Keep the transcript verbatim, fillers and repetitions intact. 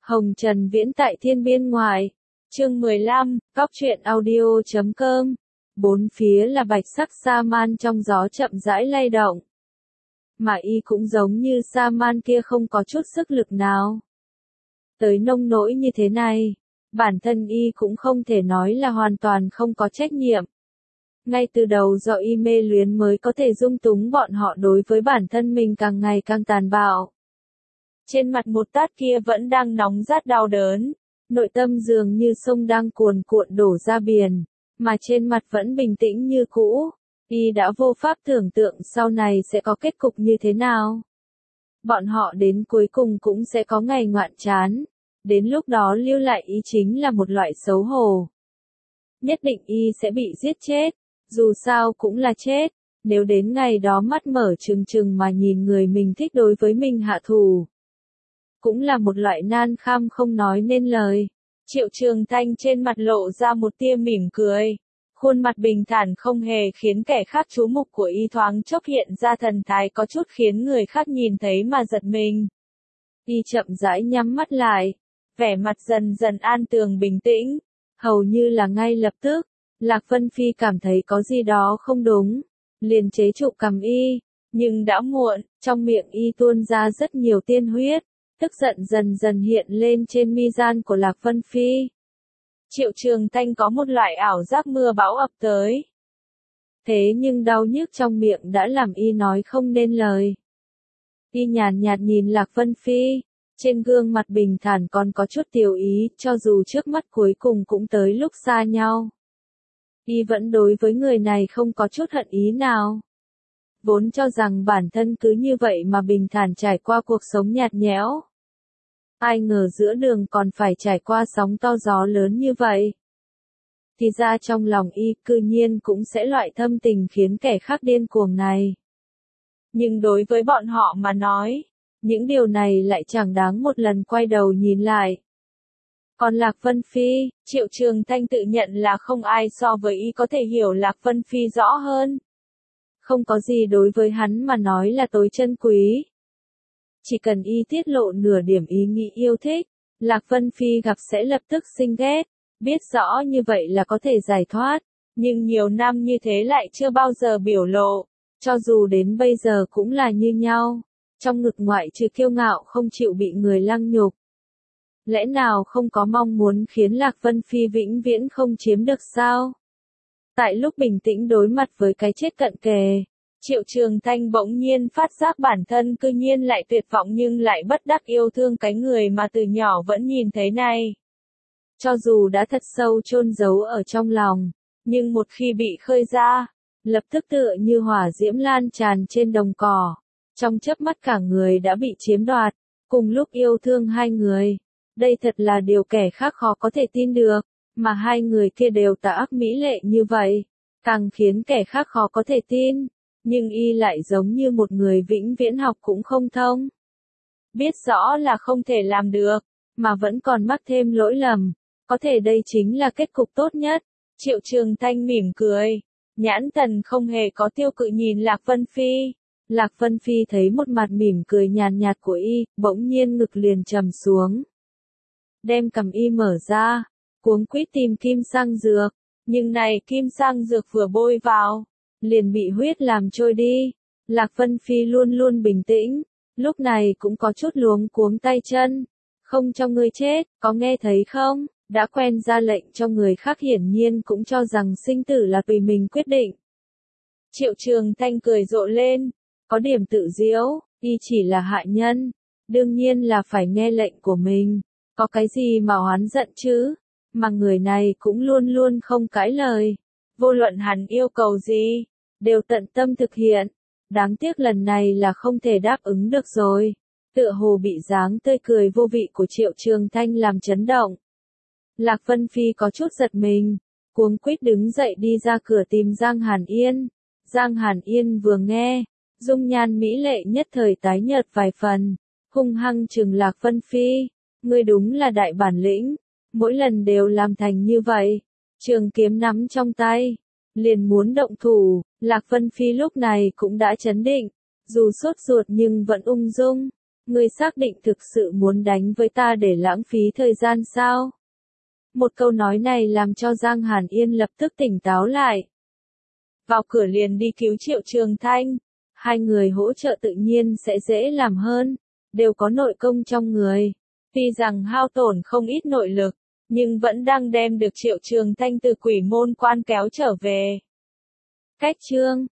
Hồng Trần Viễn tại Thiên Biên Ngoài. Chương mười lăm, Cóc truyện audio chấm com. Bốn phía là bạch sắc sa man trong gió chậm rãi lay động. Mà y cũng giống như sa man kia không có chút sức lực nào. Tới nông nỗi như thế này, bản thân y cũng không thể nói là hoàn toàn không có trách nhiệm. Ngay từ đầu do y mê luyến mới có thể dung túng bọn họ đối với bản thân mình càng ngày càng tàn bạo. Trên mặt một tát kia vẫn đang nóng rát đau đớn, nội tâm dường như sông đang cuồn cuộn đổ ra biển, mà trên mặt vẫn bình tĩnh như cũ. Y đã vô pháp tưởng tượng sau này sẽ có kết cục như thế nào. Bọn họ đến cuối cùng cũng sẽ có ngày ngoạn chán, đến lúc đó lưu lại y chính là một loại xấu hổ. Nhất định y sẽ bị giết chết, dù sao cũng là chết, nếu đến ngày đó mắt mở trừng trừng mà nhìn người mình thích đối với mình hạ thủ. Cũng là một loại nan kham không nói nên lời. Triệu Trường Thanh trên mặt lộ ra một tia mỉm cười. Khuôn mặt bình thản không hề khiến kẻ khác chú mục của y thoáng chốc hiện ra thần thái có chút khiến người khác nhìn thấy mà giật mình. Y chậm rãi nhắm mắt lại, vẻ mặt dần dần an tường bình tĩnh, hầu như là ngay lập tức, Lạc Vân Phi cảm thấy có gì đó không đúng, liền chế trụ cầm y, nhưng đã muộn, trong miệng y tuôn ra rất nhiều tiên huyết, tức giận dần dần hiện lên trên mi gian của Lạc Vân Phi. Triệu Trường Thanh có một loại ảo giác mưa bão ập tới. Thế nhưng đau nhức trong miệng đã làm y nói không nên lời. Y nhàn nhạt nhìn Lạc Vân Phi, trên gương mặt bình thản còn có chút tiểu ý, cho dù trước mắt cuối cùng cũng tới lúc xa nhau. Y vẫn đối với người này không có chút hận ý nào. Vốn cho rằng bản thân cứ như vậy mà bình thản trải qua cuộc sống nhạt nhẽo. Ai ngờ giữa đường còn phải trải qua sóng to gió lớn như vậy. Thì ra trong lòng y cư nhiên cũng sẽ loại thâm tình khiến kẻ khác điên cuồng này. Nhưng đối với bọn họ mà nói, những điều này lại chẳng đáng một lần quay đầu nhìn lại. Còn Lạc Vân Phi, Triệu Trường Thanh tự nhận là không ai so với y có thể hiểu Lạc Vân Phi rõ hơn. Không có gì đối với hắn mà nói là tối chân quý. Chỉ cần y tiết lộ nửa điểm ý nghĩ yêu thích, Lạc Vân Phi gặp sẽ lập tức sinh ghét, biết rõ như vậy là có thể giải thoát, nhưng nhiều năm như thế lại chưa bao giờ biểu lộ, cho dù đến bây giờ cũng là như nhau, trong ngực ngoại trừ kiêu ngạo không chịu bị người lăng nhục. Lẽ nào không có mong muốn khiến Lạc Vân Phi vĩnh viễn không chiếm được sao? Tại lúc bình tĩnh đối mặt với cái chết cận kề, Triệu Trường Thanh bỗng nhiên phát giác bản thân cư nhiên lại tuyệt vọng nhưng lại bất đắc yêu thương cái người mà từ nhỏ vẫn nhìn thấy này. Cho dù đã thật sâu chôn giấu ở trong lòng, nhưng một khi bị khơi ra, lập tức tựa như hỏa diễm lan tràn trên đồng cỏ. Trong chớp mắt cả người đã bị chiếm đoạt, cùng lúc yêu thương hai người. Đây thật là điều kẻ khác khó có thể tin được, mà hai người kia đều tà ác mỹ lệ như vậy, càng khiến kẻ khác khó có thể tin. Nhưng y lại giống như một người vĩnh viễn học cũng không thông. Biết rõ là không thể làm được, mà vẫn còn mắc thêm lỗi lầm. Có thể đây chính là kết cục tốt nhất. Triệu Trường Thanh mỉm cười. Nhãn thần không hề có tiêu cự nhìn Lạc Vân Phi. Lạc Vân Phi thấy một mặt mỉm cười nhàn nhạt của y, bỗng nhiên ngực liền trầm xuống. Đem cầm y mở ra, cuống quýt tìm kim sang dược. Nhưng này kim sang dược vừa bôi vào, liền bị huyết làm trôi đi. Lạc Vân Phi luôn luôn bình tĩnh, lúc này cũng có chút luống cuống tay chân. Không cho ngươi chết, có nghe thấy không? Đã quen ra lệnh cho người khác hiển nhiên cũng cho rằng sinh tử là tùy mình quyết định. Triệu Trường Thanh cười rộ lên, có điểm tự diễu, y chỉ là hạ nhân, đương nhiên là phải nghe lệnh của mình, có cái gì mà oán giận chứ? Mà người này cũng luôn luôn không cãi lời, vô luận hắn yêu cầu gì, đều tận tâm thực hiện. Đáng tiếc lần này là không thể đáp ứng được rồi. Tựa hồ bị dáng tươi cười vô vị của Triệu Trường Thanh làm chấn động. Lạc Vân Phi có chút giật mình, cuống quýt đứng dậy đi ra cửa tìm Giang Hàn Yên. Giang Hàn Yên vừa nghe, dung nhan mỹ lệ nhất thời tái nhợt vài phần, hung hăng trừng Lạc Vân Phi. Ngươi đúng là đại bản lĩnh, mỗi lần đều làm thành như vậy. Trường kiếm nắm trong tay, liền muốn động thủ. Lạc Vân Phi lúc này cũng đã chấn định, dù sốt ruột nhưng vẫn ung dung. Ngươi xác định thực sự muốn đánh với ta để lãng phí thời gian sao? Một câu nói này làm cho Giang Hàn Yên lập tức tỉnh táo lại. Vào cửa liền đi cứu Triệu Trường Thanh. Hai người hỗ trợ tự nhiên sẽ dễ làm hơn, đều có nội công trong người. Tuy rằng hao tổn không ít nội lực, nhưng vẫn đang đem được Triệu Trường Thanh từ quỷ môn quan kéo trở về. Cách chương